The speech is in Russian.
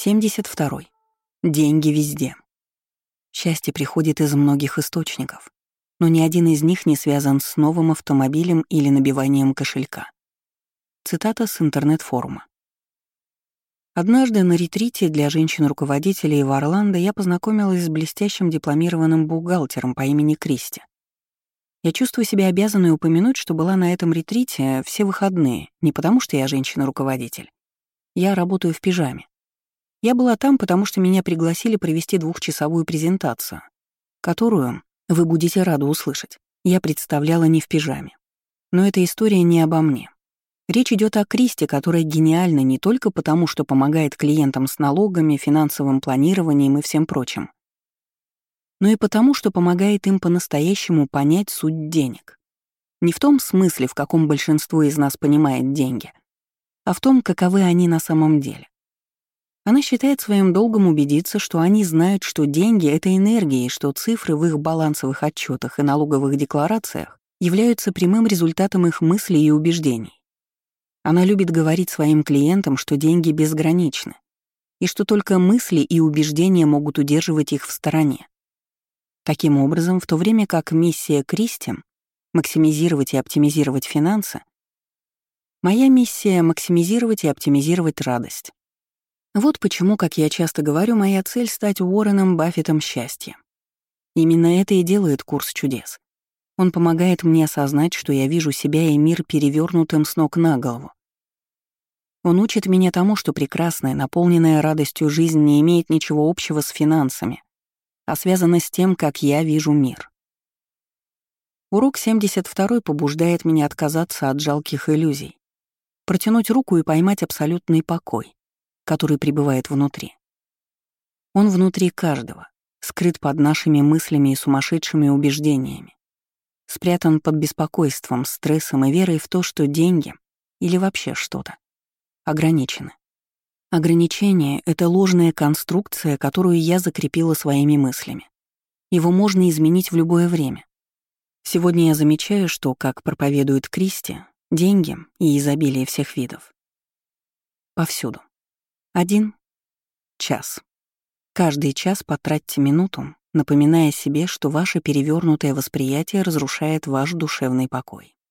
72. Деньги везде. Счастье приходит из многих источников, но ни один из них не связан с новым автомобилем или набиванием кошелька. Цитата с интернет-форума. Однажды на ретрите для женщин-руководителей в Орландо я познакомилась с блестящим дипломированным бухгалтером по имени Кристи. Я чувствую себя обязанной упомянуть, что была на этом ретрите все выходные, не потому что я женщина-руководитель. Я работаю в пижаме. Я была там, потому что меня пригласили провести 2-часовую презентацию, которую, вы будете рады услышать, я представляла не в пижаме. Но эта история не обо мне. Речь идет о Кристи, которая гениальна не только потому, что помогает клиентам с налогами, финансовым планированием и всем прочим, но и потому, что помогает им по-настоящему понять суть денег. Не в том смысле, в каком большинство из нас понимает деньги, а в том, каковы они на самом деле. Она считает своим долгом убедиться, что они знают, что деньги — это энергия, и что цифры в их балансовых отчетах и налоговых декларациях являются прямым результатом их мыслей и убеждений. Она любит говорить своим клиентам, что деньги безграничны, и что только мысли и убеждения могут удерживать их в стороне. Таким образом, в то время как миссия Кристи — максимизировать и оптимизировать финансы, моя миссия — максимизировать и оптимизировать радость. Вот почему, как я часто говорю, моя цель — стать Уорреном Баффетом счастья. Именно это и делает курс чудес. Он помогает мне осознать, что я вижу себя и мир перевернутым с ног на голову. Он учит меня тому, что прекрасная, наполненная радостью жизнь не имеет ничего общего с финансами, а связана с тем, как я вижу мир. Урок 72 побуждает меня отказаться от жалких иллюзий, протянуть руку и поймать абсолютный покой, который пребывает внутри. Он внутри каждого, скрыт под нашими мыслями и сумасшедшими убеждениями, спрятан под беспокойством, стрессом и верой в то, что деньги или вообще что-то ограничены. Ограничение — это ложная конструкция, которую я закрепила своими мыслями. Его можно изменить в любое время. Сегодня я замечаю, что, как проповедует Кристи, деньги и изобилие всех видов повсюду. 1 час. Каждый час потратьте минуту, напоминая себе, что ваше перевернутое восприятие разрушает ваш душевный покой.